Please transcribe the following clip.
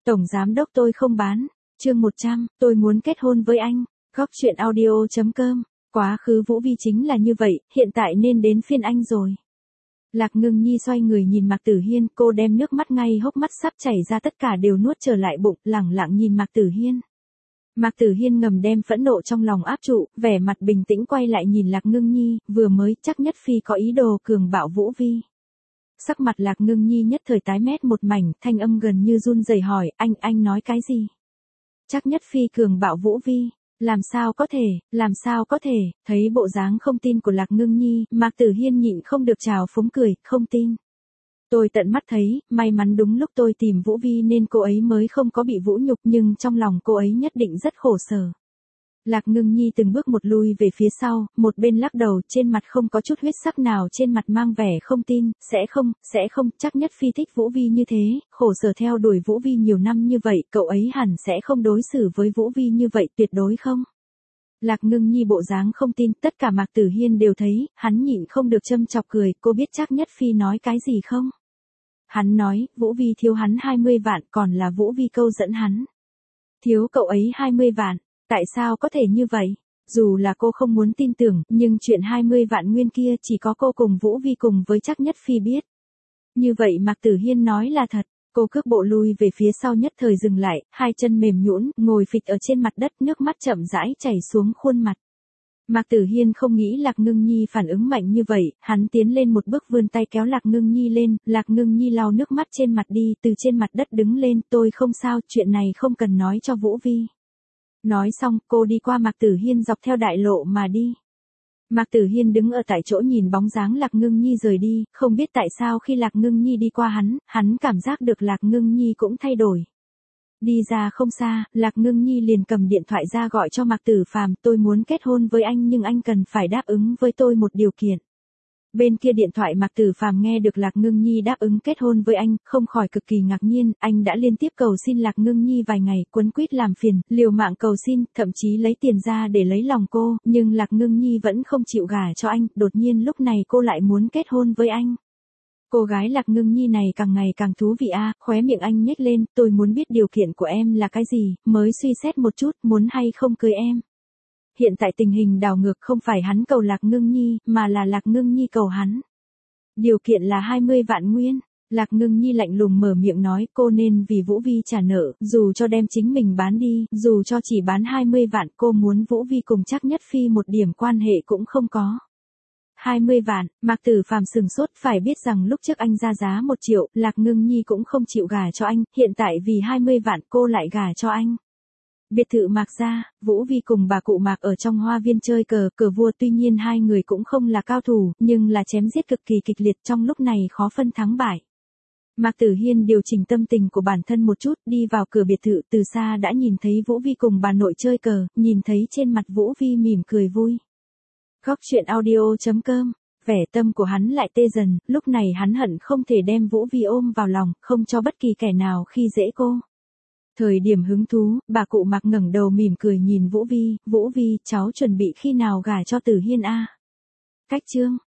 Tổng giám đốc tôi không bán. Chương 100, tôi muốn kết hôn với anh. Góc chuyện audio.com. Quá khứ Vũ Vi chính là như vậy, hiện tại nên đến phiên anh rồi. Lạc Ngưng Nhi xoay người nhìn Mạc Tử Hiên, cô đem nước mắt ngay hốc mắt sắp chảy ra tất cả đều nuốt trở lại bụng, lẳng lặng nhìn Mạc Tử Hiên. Mạc Tử Hiên ngầm đem phẫn nộ trong lòng áp trụ, vẻ mặt bình tĩnh quay lại nhìn Lạc Ngưng Nhi, vừa mới chắc Nhất Phi có ý đồ cường bạo Vũ Vi. Sắc mặt Lạc Ngưng Nhi nhất thời tái mét một mảnh, thanh âm gần như run rẩy hỏi, anh nói cái gì? Chắc Nhất Phi cường bạo Vũ Vi, làm sao có thể, thấy bộ dáng không tin của Lạc Ngưng Nhi, Mạc Tử Hiên nhịn không được trào phúng cười, không tin. Tôi tận mắt thấy, may mắn đúng lúc tôi tìm Vũ Vi nên cô ấy mới không có bị vũ nhục nhưng trong lòng cô ấy nhất định rất khổ sở. Lạc Ngưng Nhi từng bước một lui về phía sau, một bên lắc đầu, trên mặt không có chút huyết sắc nào, trên mặt mang vẻ không tin, sẽ không, chắc Nhất Phi thích Vũ Vi như thế, khổ sở theo đuổi Vũ Vi nhiều năm như vậy, cậu ấy hẳn sẽ không đối xử với Vũ Vi như vậy, tuyệt đối không. Lạc Ngưng Nhi bộ dáng không tin, tất cả Mạc Tử Hiên đều thấy, hắn nhịn không được châm chọc cười, cô biết chắc Nhất Phi nói cái gì không? Hắn nói, Vũ Vi thiếu hắn 20 vạn, còn là Vũ Vi câu dẫn hắn. Thiếu cậu ấy 20 vạn. Tại sao có thể như vậy? Dù là cô không muốn tin tưởng, nhưng chuyện 20 vạn nguyên kia chỉ có cô cùng Vũ Vi cùng với chắc Nhất Phi biết. Như vậy Mạc Tử Hiên nói là thật, cô cước bộ lui về phía sau nhất thời dừng lại, hai chân mềm nhũn, ngồi phịch ở trên mặt đất, nước mắt chậm rãi chảy xuống khuôn mặt. Mạc Tử Hiên không nghĩ Lạc Ngưng Nhi phản ứng mạnh như vậy, hắn tiến lên một bước vươn tay kéo Lạc Ngưng Nhi lên, Lạc Ngưng Nhi lau nước mắt trên mặt đi, từ trên mặt đất đứng lên, tôi không sao, chuyện này không cần nói cho Vũ Vi. Nói xong, cô đi qua Mạc Tử Hiên dọc theo đại lộ mà đi. Mạc Tử Hiên đứng ở tại chỗ nhìn bóng dáng Lạc Ngưng Nhi rời đi, không biết tại sao khi Lạc Ngưng Nhi đi qua hắn cảm giác được Lạc Ngưng Nhi cũng thay đổi. Đi ra không xa, Lạc Ngưng Nhi liền cầm điện thoại ra gọi cho Mạc Tử Phàm, tôi muốn kết hôn với anh nhưng anh cần phải đáp ứng với tôi một điều kiện. Bên kia điện thoại Mạc Tử Phàm nghe được Lạc Ngưng Nhi đáp ứng kết hôn với anh, không khỏi cực kỳ ngạc nhiên, anh đã liên tiếp cầu xin Lạc Ngưng Nhi vài ngày, quấn quýt làm phiền, liều mạng cầu xin, thậm chí lấy tiền ra để lấy lòng cô, nhưng Lạc Ngưng Nhi vẫn không chịu gả cho anh, đột nhiên lúc này cô lại muốn kết hôn với anh. Cô gái Lạc Ngưng Nhi này càng ngày càng thú vị a, khóe miệng anh nhếch lên, tôi muốn biết điều kiện của em là cái gì, mới suy xét một chút, muốn hay không cưới em. Hiện tại tình hình đảo ngược không phải hắn cầu Lạc Ngưng Nhi, mà là Lạc Ngưng Nhi cầu hắn. Điều kiện là 20 vạn nguyên. Lạc Ngưng Nhi lạnh lùng mở miệng nói cô nên vì Vũ Vi trả nợ, dù cho đem chính mình bán đi, dù cho chỉ bán 20 vạn cô muốn Vũ Vi cùng chắc Nhất Phi một điểm quan hệ cũng không có. 20 vạn, Mạc Tử Phàm sừng sốt, phải biết rằng lúc trước anh ra giá 1 triệu, Lạc Ngưng Nhi cũng không chịu gả cho anh, hiện tại vì 20 vạn cô lại gả cho anh. Biệt thự Mạc gia, Vũ Vi cùng bà cụ Mạc ở trong hoa viên chơi cờ vua, tuy nhiên hai người cũng không là cao thủ, nhưng là chém giết cực kỳ kịch liệt, trong lúc này khó phân thắng bại. Mạc Tử Hiên điều chỉnh tâm tình của bản thân một chút, đi vào cửa biệt thự, từ xa đã nhìn thấy Vũ Vi cùng bà nội chơi cờ, nhìn thấy trên mặt Vũ Vi mỉm cười vui. Góc chuyện audio.com, vẻ tâm của hắn lại tê dần, lúc này hắn hận không thể đem Vũ Vi ôm vào lòng, không cho bất kỳ kẻ nào khi dễ cô. Thời điểm hứng thú, bà cụ Mạc ngẩng đầu mỉm cười nhìn Vũ Vi, cháu chuẩn bị khi nào gả cho Tử Hiên a? Cách chương